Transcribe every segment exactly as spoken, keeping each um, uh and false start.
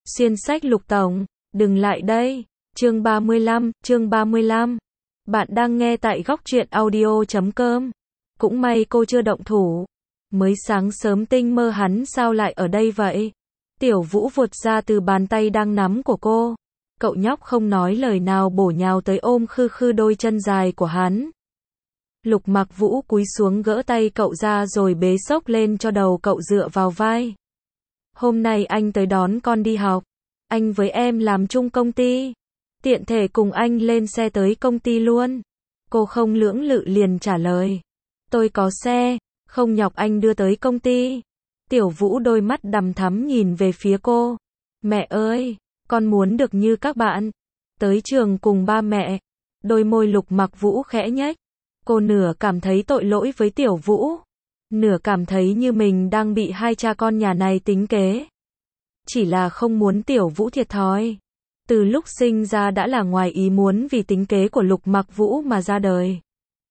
Xuyên sách Lục Tổng, đừng lại đây. Chương ba mươi lăm, chương ba mươi lăm. Bạn đang nghe tại góc truyện audio chấm com. Cũng may cô chưa động thủ. Mới sáng sớm tinh mơ hắn sao lại ở đây vậy? Tiểu Vũ vụt ra từ bàn tay đang nắm của cô. Cậu nhóc không nói lời nào bổ nhào tới ôm khư khư đôi chân dài của hắn. Lục Mặc Vũ cúi xuống gỡ tay cậu ra rồi bế xốc lên cho đầu cậu dựa vào vai. Hôm nay anh tới đón con đi học. Anh với em làm chung công ty. Tiện thể cùng anh lên xe tới công ty luôn. Cô không lưỡng lự liền trả lời. Tôi có xe, không nhọc anh đưa tới công ty. Tiểu Vũ đôi mắt đằm thắm nhìn về phía cô. Mẹ ơi, con muốn được như các bạn. Tới trường cùng ba mẹ. Đôi môi Lục Mặc Vũ khẽ nhếch. Cô nửa cảm thấy tội lỗi với Tiểu Vũ. Nửa cảm thấy như mình đang bị hai cha con nhà này tính kế. Chỉ là không muốn Tiểu Vũ thiệt thòi. Từ lúc sinh ra đã là ngoài ý muốn vì tính kế của Lục Mặc Vũ mà ra đời.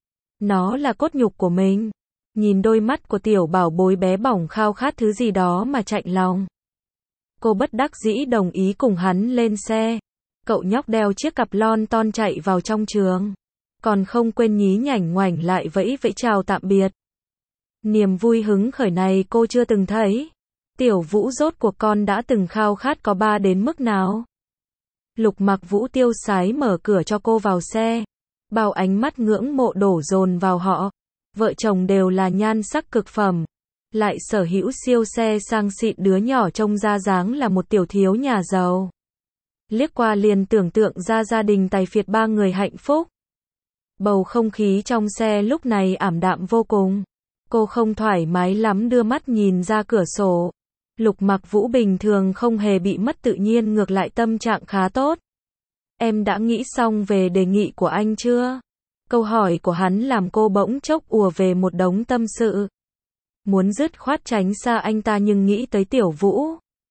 Nó là cốt nhục của mình. Nhìn đôi mắt của tiểu bảo bối bé bỏng khao khát thứ gì đó mà chạnh lòng. Cô bất đắc dĩ đồng ý cùng hắn lên xe. Cậu nhóc đeo chiếc cặp lon ton chạy vào trong trường. Còn không quên nhí nhảnh ngoảnh lại vẫy vẫy chào tạm biệt. Niềm vui hứng khởi này cô chưa từng thấy. Tiểu Vũ rốt cuộc con đã từng khao khát có ba đến mức nào. Lục Mặc Vũ tiêu sái mở cửa cho cô vào xe. Bao ánh mắt ngưỡng mộ đổ dồn vào họ. Vợ chồng đều là nhan sắc cực phẩm. Lại sở hữu siêu xe sang xịn, đứa nhỏ trông ra dáng là một tiểu thiếu nhà giàu. Liếc qua liền tưởng tượng ra gia đình tài phiệt ba người hạnh phúc. Bầu không khí trong xe lúc này ảm đạm vô cùng. Cô không thoải mái lắm đưa mắt nhìn ra cửa sổ. Lục Mặc Vũ bình thường không hề bị mất tự nhiên, ngược lại tâm trạng khá tốt. Em đã nghĩ xong về đề nghị của anh chưa? Câu hỏi của hắn làm cô bỗng chốc ùa về một đống tâm sự. Muốn dứt khoát tránh xa anh ta nhưng nghĩ tới Tiểu Vũ.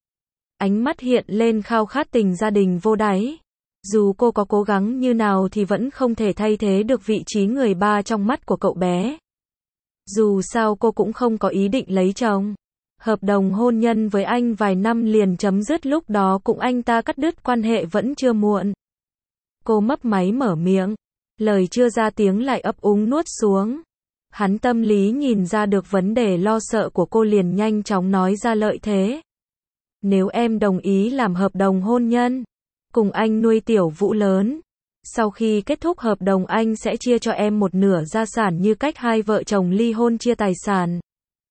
Ánh mắt hiện lên khao khát tình gia đình vô đáy. Dù cô có cố gắng như nào thì vẫn không thể thay thế được vị trí người ba trong mắt của cậu bé. Dù sao cô cũng không có ý định lấy chồng. Hợp đồng hôn nhân với anh vài năm liền chấm dứt, lúc đó cũng anh ta cắt đứt quan hệ vẫn chưa muộn. Cô mấp máy mở miệng. Lời chưa ra tiếng lại ấp úng nuốt xuống. Hắn tâm lý nhìn ra được vấn đề lo sợ của cô liền nhanh chóng nói ra lợi thế. Nếu em đồng ý làm hợp đồng hôn nhân, cùng anh nuôi Tiểu Vũ lớn. Sau khi kết thúc hợp đồng anh sẽ chia cho em một nửa gia sản như cách hai vợ chồng ly hôn chia tài sản.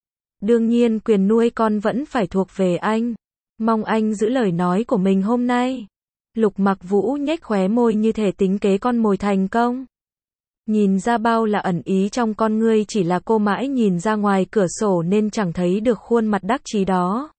Đương nhiên quyền nuôi con vẫn phải thuộc về anh. Mong anh giữ lời nói của mình hôm nay. Lục Mặc Vũ nhếch khóe môi như thể tính kế con mồi thành công. Nhìn ra bao là ẩn ý trong con ngươi, chỉ là cô mãi nhìn ra ngoài cửa sổ nên chẳng thấy được khuôn mặt đắc chí đó.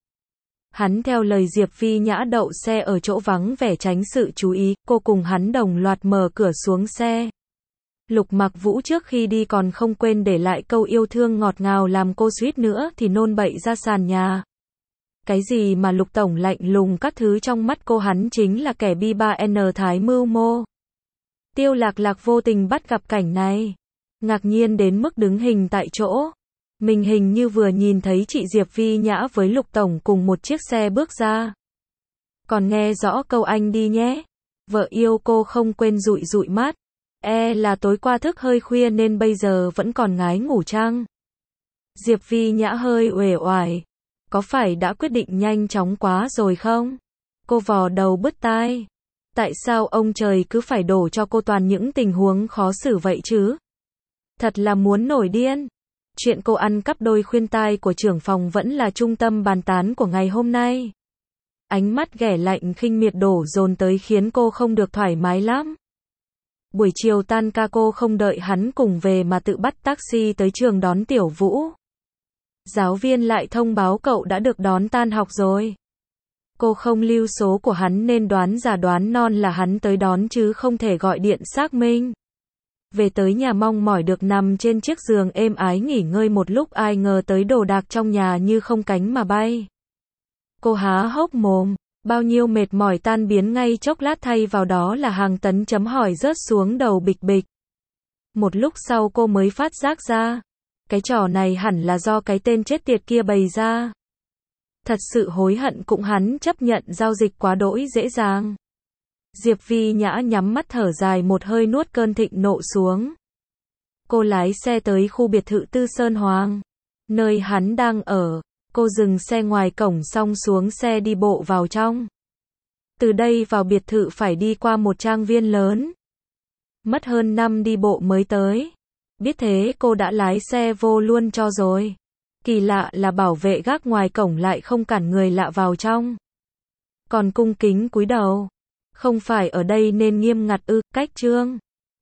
Hắn theo lời Diệp Phi Nhã đậu xe ở chỗ vắng vẻ tránh sự chú ý, cô cùng hắn đồng loạt mở cửa xuống xe. Lục Mặc Vũ trước khi đi còn không quên để lại câu yêu thương ngọt ngào làm cô suýt nữa thì nôn bậy ra sàn nhà. Cái gì mà Lục Tổng lạnh lùng các thứ, trong mắt cô hắn chính là kẻ bi ba N thái mưu mô. Tiêu Lạc Lạc vô tình bắt gặp cảnh này. Ngạc nhiên đến mức đứng hình tại chỗ. Mình hình như vừa nhìn thấy chị Diệp Vi Nhã với Lục Tổng cùng một chiếc xe bước ra. Còn nghe rõ câu anh đi nhé. Vợ yêu cô không quên dụi dụi mắt. E là tối qua thức hơi khuya nên bây giờ vẫn còn ngái ngủ chăng? Diệp Vi Nhã hơi uể oải. Có phải đã quyết định nhanh chóng quá rồi không? Cô vò đầu bứt tai. Tại sao ông trời cứ phải đổ cho cô toàn những tình huống khó xử vậy chứ? Thật là muốn nổi điên. Chuyện cô ăn cắp đôi khuyên tai của trưởng phòng vẫn là trung tâm bàn tán của ngày hôm nay. Ánh mắt ghẻ lạnh khinh miệt đổ dồn tới khiến cô không được thoải mái lắm. Buổi chiều tan ca cô không đợi hắn cùng về mà tự bắt taxi tới trường đón Tiểu Vũ. Giáo viên lại thông báo cậu đã được đón tan học rồi. Cô không lưu số của hắn nên đoán già đoán non là hắn tới đón chứ không thể gọi điện xác minh. Về tới nhà mong mỏi được nằm trên chiếc giường êm ái nghỉ ngơi một lúc, ai ngờ tới đồ đạc trong nhà như không cánh mà bay. Cô há hốc mồm, bao nhiêu mệt mỏi tan biến ngay chốc lát, thay vào đó là hàng tấn chấm hỏi rớt xuống đầu bịch bịch. Một lúc sau cô mới phát giác ra, cái trò này hẳn là do cái tên chết tiệt kia bày ra. Thật sự hối hận cũng hắn chấp nhận giao dịch quá đỗi dễ dàng. Diệp Vi Nhã nhắm mắt thở dài một hơi nuốt cơn thịnh nộ xuống. Cô lái xe tới khu biệt thự Tư Sơn Hoàng, nơi hắn đang ở. Cô dừng xe ngoài cổng xong xuống xe đi bộ vào trong. Từ đây vào biệt thự phải đi qua một trang viên lớn. Mất hơn năm đi bộ mới tới. Biết thế cô đã lái xe vô luôn cho rồi. Kỳ lạ là bảo vệ gác ngoài cổng lại không cản người lạ vào trong. Còn cung kính cúi đầu. Không phải ở đây nên nghiêm ngặt ư, cách trương.